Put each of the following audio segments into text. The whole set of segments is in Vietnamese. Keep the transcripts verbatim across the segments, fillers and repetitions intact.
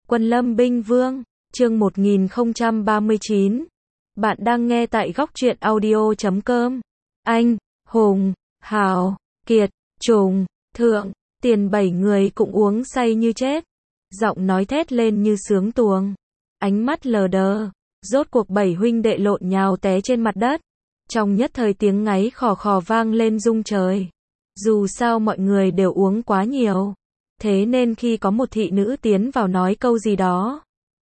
Quân Lâm Binh Vương, chương một nghìn không trăm ba mươi chín. Bạn đang nghe tại góc truyện audio chấm com. Anh, Hùng, Hào, Kiệt, Trùng, Thượng, Tiền bảy người cũng uống say như chết. Giọng nói thét lên như sướng tuồng. Ánh mắt lờ đờ. Rốt cuộc bảy huynh đệ lộn nhào té trên mặt đất. Trong nhất thời tiếng ngáy khò khò vang lên rung trời. Dù sao mọi người đều uống quá nhiều. Thế nên khi có một thị nữ tiến vào nói câu gì đó,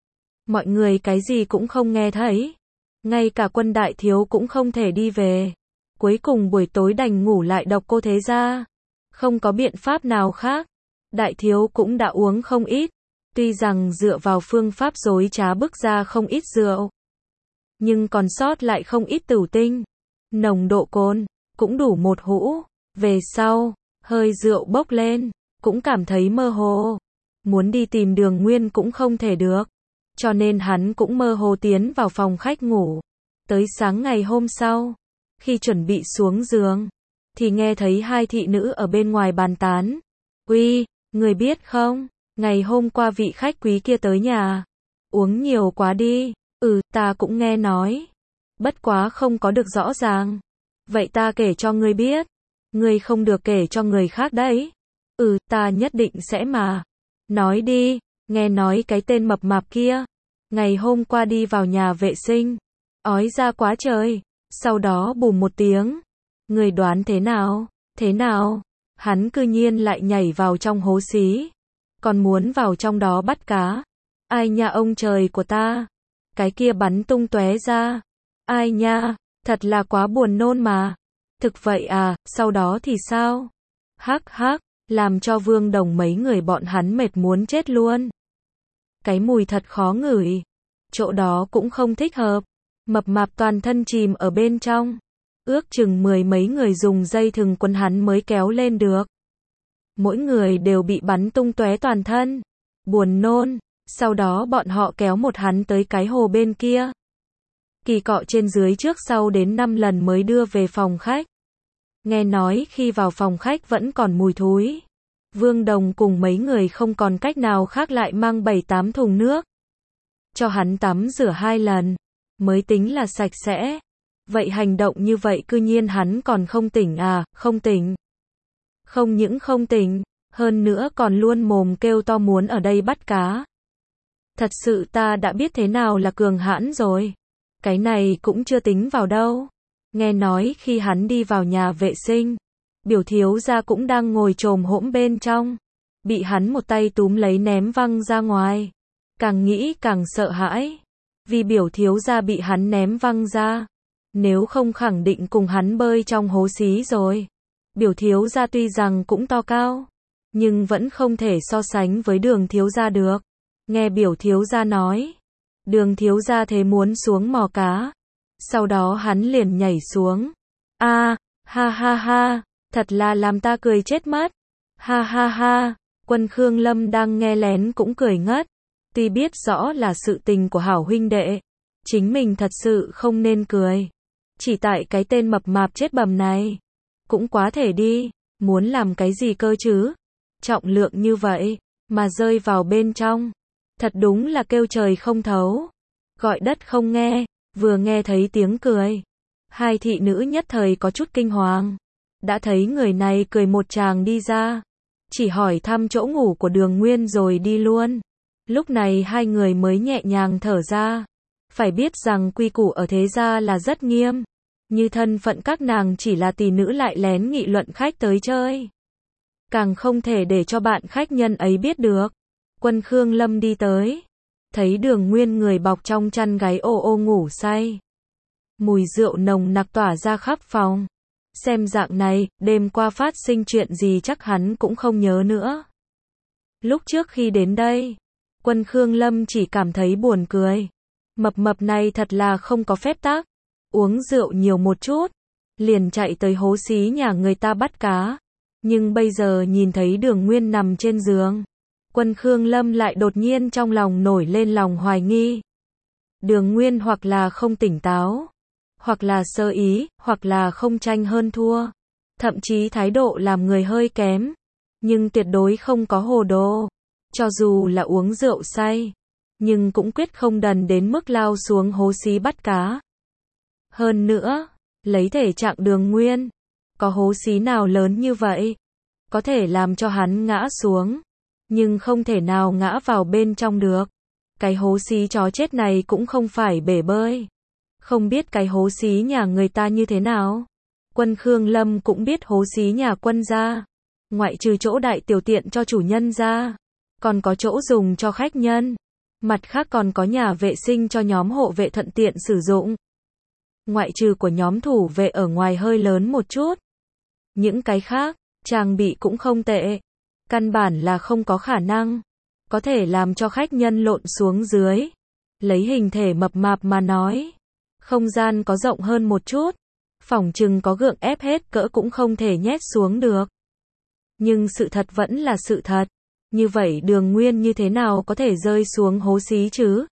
mọi người cái gì cũng không nghe thấy. Ngay cả Quân đại thiếu cũng không thể đi về. Cuối cùng buổi tối đành ngủ lại Độc Cô Thế Gia. Không có biện pháp nào khác. Đại thiếu cũng đã uống không ít. Tuy rằng dựa vào phương pháp dối trá bức ra không ít rượu, nhưng còn sót lại không ít tửu tinh. Nồng độ cồn cũng đủ một hũ. Về sau, hơi rượu bốc lên, cũng cảm thấy mơ hồ. Muốn đi tìm Đường Nguyên cũng không thể được. Cho nên hắn cũng mơ hồ tiến vào phòng khách ngủ. Tới sáng ngày hôm sau, khi chuẩn bị xuống giường, thì nghe thấy hai thị nữ ở bên ngoài bàn tán. Uy, người biết không, ngày hôm qua vị khách quý kia tới nhà. Uống nhiều quá đi. Ừ, ta cũng nghe nói. Bất quá không có được rõ ràng. Vậy ta kể cho ngươi biết. Ngươi không được kể cho người khác đấy. Ừ, ta nhất định sẽ mà. Nói đi, nghe nói cái tên mập mạp kia, ngày hôm qua đi vào nhà vệ sinh, ói ra quá trời, sau đó bùm một tiếng. Người đoán thế nào? Thế nào? Hắn cư nhiên lại nhảy vào trong hố xí, còn muốn vào trong đó bắt cá. Ai nha ông trời của ta, cái kia bắn tung tóe ra. Ai nha, thật là quá buồn nôn mà. Thực vậy à, sau đó thì sao? Hắc hắc, làm cho Vương Đồng mấy người bọn hắn mệt muốn chết luôn. Cái mùi thật khó ngửi. Chỗ đó cũng không thích hợp. Mập mạp toàn thân chìm ở bên trong. Ước chừng mười mấy người dùng dây thừng quấn hắn mới kéo lên được. Mỗi người đều bị bắn tung tóe toàn thân. Buồn nôn. Sau đó bọn họ kéo một hắn tới cái hồ bên kia. Kỳ cọ trên dưới trước sau đến năm lần mới đưa về phòng khách. Nghe nói khi vào phòng khách vẫn còn mùi thúi. Vương Đồng cùng mấy người không còn cách nào khác lại mang bảy tám thùng nước. Cho hắn tắm rửa hai lần. Mới tính là sạch sẽ. Vậy hành động như vậy cư nhiên hắn còn không tỉnh à, không tỉnh. Không những không tỉnh, hơn nữa còn luôn mồm kêu to muốn ở đây bắt cá. Thật sự ta đã biết thế nào là cường hãn rồi. Cái này cũng chưa tính vào đâu. Nghe nói khi hắn đi vào nhà vệ sinh, biểu thiếu gia cũng đang ngồi chồm hỗn bên trong. Bị hắn một tay túm lấy ném văng ra ngoài. Càng nghĩ càng sợ hãi. Vì biểu thiếu gia bị hắn ném văng ra. Nếu không khẳng định cùng hắn bơi trong hố xí rồi. Biểu thiếu gia tuy rằng cũng to cao, nhưng vẫn không thể so sánh với Đường thiếu gia được. Nghe biểu thiếu gia nói, Đường thiếu gia thế muốn xuống mò cá. Sau đó hắn liền nhảy xuống. A, à, ha ha ha, thật là làm ta cười chết mất. Ha ha ha, Quân Khương Lâm đang nghe lén cũng cười ngất. Tuy biết rõ là sự tình của hảo huynh đệ, chính mình thật sự không nên cười. Chỉ tại cái tên mập mạp chết bầm này, cũng quá thể đi, muốn làm cái gì cơ chứ? Trọng lượng như vậy, mà rơi vào bên trong. Thật đúng là kêu trời không thấu, gọi đất không nghe. Vừa nghe thấy tiếng cười, hai thị nữ nhất thời có chút kinh hoàng. Đã thấy người này cười một tràng đi ra, chỉ hỏi thăm chỗ ngủ của Đường Nguyên rồi đi luôn. Lúc này hai người mới nhẹ nhàng thở ra. Phải biết rằng quy củ ở thế gia là rất nghiêm. Như thân phận các nàng chỉ là tỷ nữ lại lén nghị luận khách tới chơi. Càng không thể để cho bạn khách nhân ấy biết được. Quân Khương Lâm đi tới. Thấy Đường Nguyên người bọc trong chăn gáy ô ô ngủ say. Mùi rượu nồng nặc tỏa ra khắp phòng. Xem dạng này, đêm qua phát sinh chuyện gì chắc hắn cũng không nhớ nữa. Lúc trước khi đến đây, Quân Khương Lâm chỉ cảm thấy buồn cười. Mập mập này thật là không có phép tắc. Uống rượu nhiều một chút, liền chạy tới hố xí nhà người ta bắt cá. Nhưng bây giờ nhìn thấy Đường Nguyên nằm trên giường, Quân Khương Lâm lại đột nhiên trong lòng nổi lên lòng hoài nghi. Đường Nguyên hoặc là không tỉnh táo, hoặc là sơ ý, hoặc là không tranh hơn thua. Thậm chí thái độ làm người hơi kém, nhưng tuyệt đối không có hồ đồ. cho dù là uống rượu say, nhưng cũng quyết không đần đến mức lao xuống hố xí bắt cá. Hơn nữa, lấy thể trạng Đường Nguyên, có hố xí nào lớn như vậy, có thể làm cho hắn ngã xuống, nhưng không thể nào ngã vào bên trong được. Cái hố xí chó chết này cũng không phải bể bơi. Không biết cái hố xí nhà người ta như thế nào. Quân Khương Lâm cũng biết hố xí nhà quân gia. Ngoại trừ chỗ đại tiểu tiện cho chủ nhân ra, còn có chỗ dùng cho khách nhân. Mặt khác còn có nhà vệ sinh cho nhóm hộ vệ thuận tiện sử dụng. Ngoại trừ của nhóm thủ vệ ở ngoài hơi lớn một chút. Những cái khác, trang bị cũng không tệ. Căn bản là không có khả năng có thể làm cho khách nhân lộn xuống dưới. Lấy hình thể mập mạp mà nói, không gian có rộng hơn một chút, phỏng chừng có gượng ép hết cỡ cũng không thể nhét xuống được. Nhưng sự thật vẫn là sự thật. Như vậy Đường Nguyên như thế nào có thể rơi xuống hố xí chứ?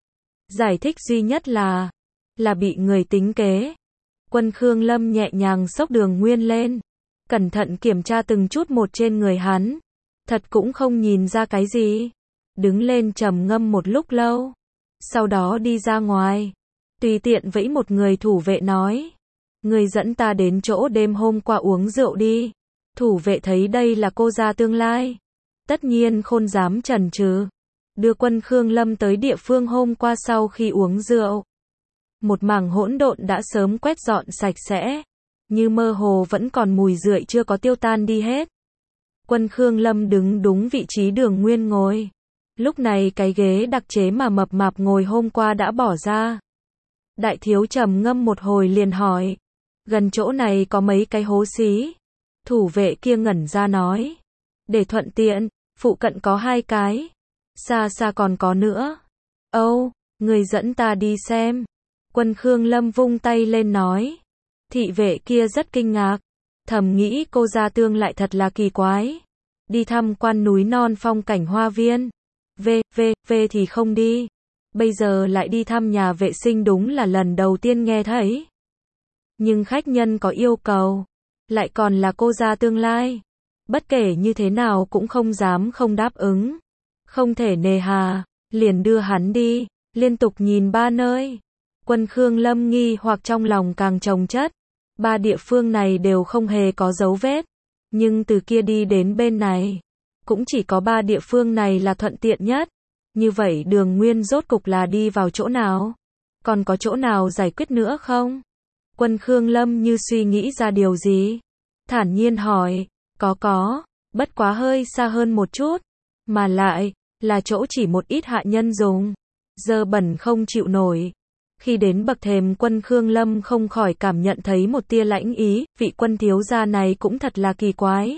Giải thích duy nhất là, là bị người tính kế. Quân Khương Lâm nhẹ nhàng xốc Đường Nguyên lên, cẩn thận kiểm tra từng chút một trên người hắn. Thật cũng không nhìn ra cái gì. Đứng lên trầm ngâm một lúc lâu. Sau đó đi ra ngoài. Tùy tiện vẫy một người thủ vệ nói. Người dẫn ta đến chỗ đêm hôm qua uống rượu đi. Thủ vệ thấy đây là cô gia tương lai. Tất nhiên khôn dám chần chừ. Đưa Quân Khương Lâm tới địa phương hôm qua sau khi uống rượu. Một mảng hỗn độn đã sớm quét dọn sạch sẽ. Như mơ hồ vẫn còn mùi rượi chưa có tiêu tan đi hết. Quân Khương Lâm đứng đúng vị trí Đường Nguyên ngồi. Lúc này cái ghế đặc chế mà mập mạp ngồi hôm qua đã bỏ ra. Đại thiếu trầm ngâm một hồi liền hỏi. Gần chỗ này có mấy cái hố xí. Thủ vệ kia ngẩn ra nói. Để thuận tiện, phụ cận có hai cái. Xa xa còn có nữa. Âu, người dẫn ta đi xem. Quân Khương Lâm vung tay lên nói. Thị vệ kia rất kinh ngạc. Thầm nghĩ cô gia tương lại thật là kỳ quái. Đi thăm quan núi non phong cảnh hoa viên. V, V, V thì không đi. Bây giờ lại đi thăm nhà vệ sinh đúng là lần đầu tiên nghe thấy. Nhưng khách nhân có yêu cầu. Lại còn là cô gia tương lai. Bất kể như thế nào cũng không dám không đáp ứng. Không thể nề hà. Liền đưa hắn đi. Liên tục nhìn ba nơi. Quân Khương Lâm nghi hoặc trong lòng càng chồng chất. Ba địa phương này đều không hề có dấu vết. Nhưng từ kia đi đến bên này, cũng chỉ có ba địa phương này là thuận tiện nhất. Như vậy Đường Nguyên rốt cục là đi vào chỗ nào? Còn có chỗ nào giải quyết nữa không? Quân Khương Lâm như suy nghĩ ra điều gì. Thản nhiên hỏi, có có, bất quá hơi xa hơn một chút. Mà lại, là chỗ chỉ một ít hạ nhân dùng. Dơ bẩn không chịu nổi. Khi đến bậc thềm Quân Khương Lâm không khỏi cảm nhận thấy một tia lãnh ý, vị quân thiếu gia này cũng thật là kỳ quái.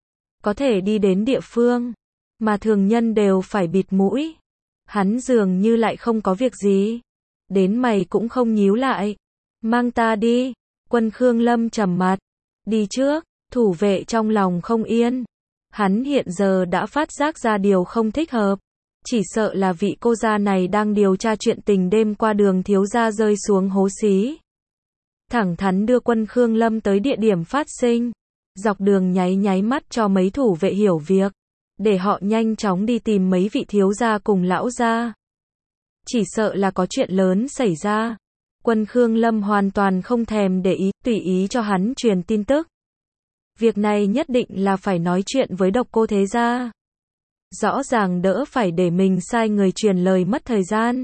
Có thể đi đến địa phương, mà thường nhân đều phải bịt mũi. Hắn dường như lại không có việc gì. Đến mày cũng không nhíu lại. Mang ta đi. Quân Khương Lâm trầm mặt. Đi trước, thủ vệ trong lòng không yên. Hắn hiện giờ đã phát giác ra điều không thích hợp. Chỉ sợ là vị cô gia này đang điều tra chuyện tình đêm qua Đường thiếu gia rơi xuống hố xí. Thẳng thắn đưa Quân Khương Lâm tới địa điểm phát sinh. Dọc đường nháy nháy mắt cho mấy thủ vệ hiểu việc. Để họ nhanh chóng đi tìm mấy vị thiếu gia cùng lão gia. Chỉ sợ là có chuyện lớn xảy ra. Quân Khương Lâm hoàn toàn không thèm để ý, tùy ý cho hắn truyền tin tức. Việc này nhất định là phải nói chuyện với Độc Cô Thế Gia. Rõ ràng đỡ phải để mình sai người truyền lời mất thời gian.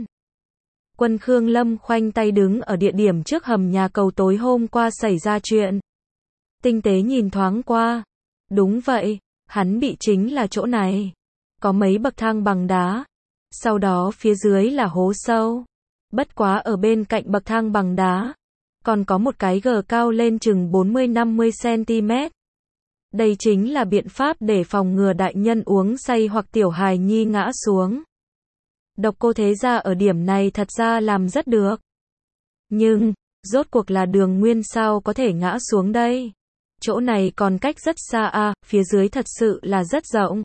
Quân Khương Lâm khoanh tay đứng ở địa điểm trước hầm nhà cầu tối hôm qua xảy ra chuyện. Tinh tế nhìn thoáng qua. Đúng vậy, hắn bị chính là chỗ này. Có mấy bậc thang bằng đá. Sau đó phía dưới là hố sâu. Bất quá ở bên cạnh bậc thang bằng đá, còn có một cái gờ cao lên chừng bốn mươi năm mươi xăng-ti-mét. Đây chính là biện pháp để phòng ngừa đại nhân uống say hoặc tiểu hài nhi ngã xuống. Độc Cô Thế Gia ở điểm này thật ra làm rất được. Nhưng, rốt cuộc là Đường Nguyên sao có thể ngã xuống đây? Chỗ này còn cách rất xa à, phía dưới thật sự là rất rộng.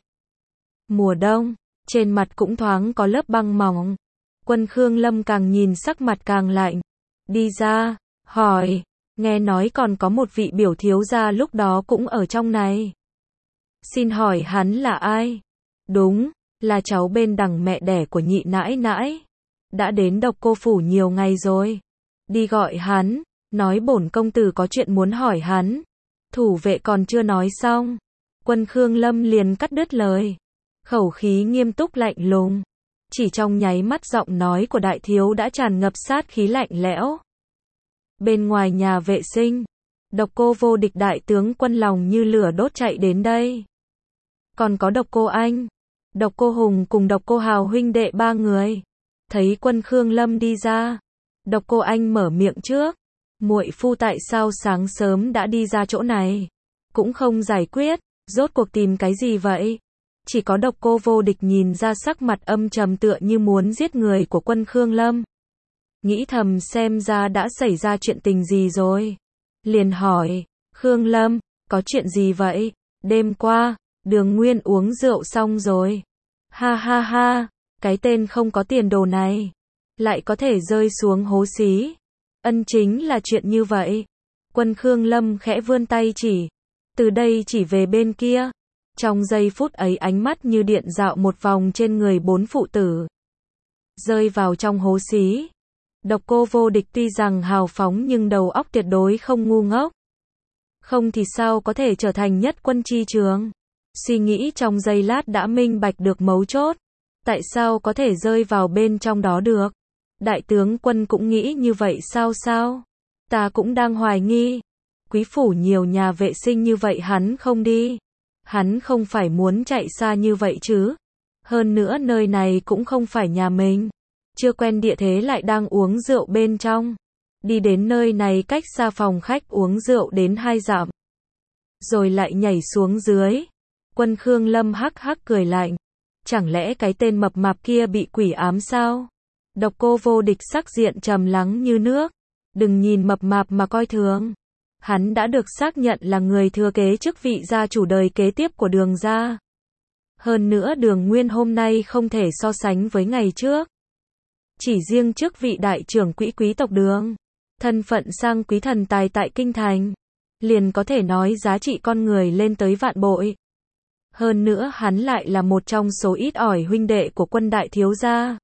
Mùa đông, trên mặt cũng thoáng có lớp băng mỏng. Quân Khương Lâm càng nhìn sắc mặt càng lạnh. Đi ra, hỏi, nghe nói còn có một vị biểu thiếu gia lúc đó cũng ở trong này. Xin hỏi hắn là ai? Đúng, là cháu bên đằng mẹ đẻ của nhị nãi nãi. Đã đến Độc Cô phủ nhiều ngày rồi. Đi gọi hắn, nói bổn công tử có chuyện muốn hỏi hắn. Thủ vệ còn chưa nói xong, Quân Khương Lâm liền cắt đứt lời. Khẩu khí nghiêm túc lạnh lùng. Chỉ trong nháy mắt giọng nói của đại thiếu đã tràn ngập sát khí lạnh lẽo. Bên ngoài nhà vệ sinh, Độc Cô Vô Địch đại tướng quân lòng như lửa đốt chạy đến đây. Còn có Độc Cô Anh, Độc Cô Hùng cùng Độc Cô Hào huynh đệ ba người. Thấy Quân Khương Lâm đi ra, Độc Cô Anh mở miệng trước. Muội phu tại sao sáng sớm đã đi ra chỗ này? Cũng không giải quyết, rốt cuộc tìm cái gì vậy? Chỉ có Độc Cô Vô Địch nhìn ra sắc mặt âm trầm tựa như muốn giết người của Quân Khương Lâm. Nghĩ thầm xem ra đã xảy ra chuyện tình gì rồi. Liền hỏi, Khương Lâm, có chuyện gì vậy? Đêm qua, Đường Nguyên uống rượu xong rồi. Ha ha ha, cái tên không có tiền đồ này. Lại có thể rơi xuống hố xí. Ân chính là chuyện như vậy. Quân Khương Lâm khẽ vươn tay chỉ. Từ đây chỉ về bên kia. Trong giây phút ấy ánh mắt như điện dạo một vòng trên người bốn phụ tử. Rơi vào trong hố xí. Độc Cô Vô Địch tuy rằng hào phóng nhưng đầu óc tuyệt đối không ngu ngốc. Không thì sao có thể trở thành nhất quân chi trường. Suy nghĩ trong giây lát đã minh bạch được mấu chốt. Tại sao có thể rơi vào bên trong đó được? Đại tướng quân cũng nghĩ như vậy sao sao? Ta cũng đang hoài nghi. Quý phủ nhiều nhà vệ sinh như vậy hắn không đi. Hắn không phải muốn chạy xa như vậy chứ. Hơn nữa nơi này cũng không phải nhà mình. Chưa quen địa thế lại đang uống rượu bên trong. Đi đến nơi này cách xa phòng khách uống rượu đến hai dặm. Rồi lại nhảy xuống dưới. Quân Khương Lâm hắc hắc cười lạnh. Chẳng lẽ cái tên mập mạp kia bị quỷ ám sao? Độc Cô Vô Địch sắc diện trầm lắng như nước. Đừng nhìn mập mạp mà coi thường. Hắn đã được xác nhận là người thừa kế chức vị gia chủ đời kế tiếp của Đường gia. Hơn nữa Đường Nguyên hôm nay không thể so sánh với ngày trước. Chỉ riêng chức vị đại trưởng quỹ quý tộc Đường, thân phận sang quý thần tài tại kinh thành, liền có thể nói giá trị con người lên tới vạn bội. Hơn nữa hắn lại là một trong số ít ỏi huynh đệ của Quân đại thiếu gia.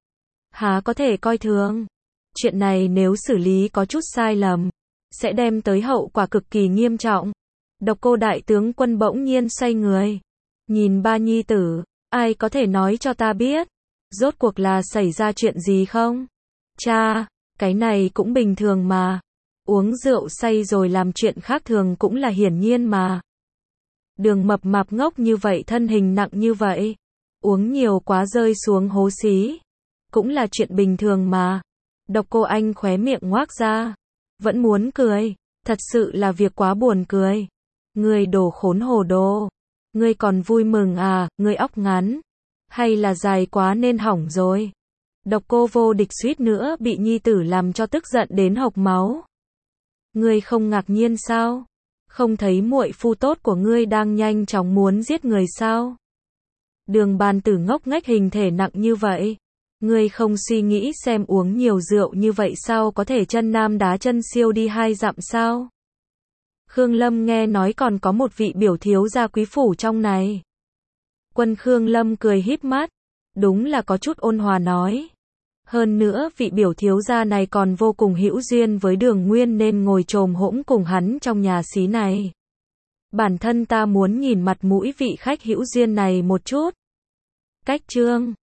Há có thể coi thường. Chuyện này nếu xử lý có chút sai lầm, sẽ đem tới hậu quả cực kỳ nghiêm trọng. Độc Cô đại tướng quân bỗng nhiên xoay người. Nhìn ba nhi tử, ai có thể nói cho ta biết, rốt cuộc là xảy ra chuyện gì không? Cha, cái này cũng bình thường mà. Uống rượu say rồi làm chuyện khác thường cũng là hiển nhiên mà. Đường mập mạp ngốc như vậy thân hình nặng như vậy. Uống nhiều quá rơi xuống hố xí. Cũng là chuyện bình thường mà. Độc Cô Anh khóe miệng ngoác ra. Vẫn muốn cười. Thật sự là việc quá buồn cười. Ngươi đồ khốn hồ đồ. Ngươi còn vui mừng à, ngươi óc ngắn. Hay là dài quá nên hỏng rồi. Độc Cô Vô Địch suýt nữa bị nhi tử làm cho tức giận đến hộc máu. Ngươi không ngạc nhiên sao? Không thấy muội phu tốt của ngươi đang nhanh chóng muốn giết người sao? Đường bàn tử ngốc nghếch hình thể nặng như vậy. Ngươi không suy nghĩ xem uống nhiều rượu như vậy sao có thể chân nam đá chân siêu đi hai dặm sao? Khương Lâm nghe nói còn có một vị biểu thiếu gia quý phủ trong này. Quân Khương Lâm cười híp mắt. Đúng là có chút ôn hòa nói. Hơn nữa vị biểu thiếu gia này còn vô cùng hữu duyên với Đường Nguyên nên ngồi chồm hỗn cùng hắn trong nhà xí này. Bản thân ta muốn nhìn mặt mũi vị khách hữu duyên này một chút. Cách chương